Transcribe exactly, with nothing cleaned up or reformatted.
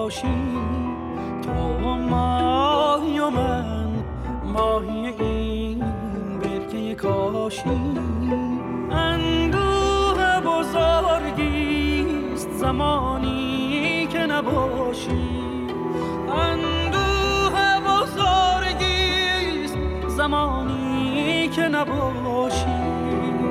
باشی، تو ماهی و من ماهی این برکه کاشی. اندوه بزرگیست زمانی که نباشی، اندوه بزرگیست زمانی که نباشی.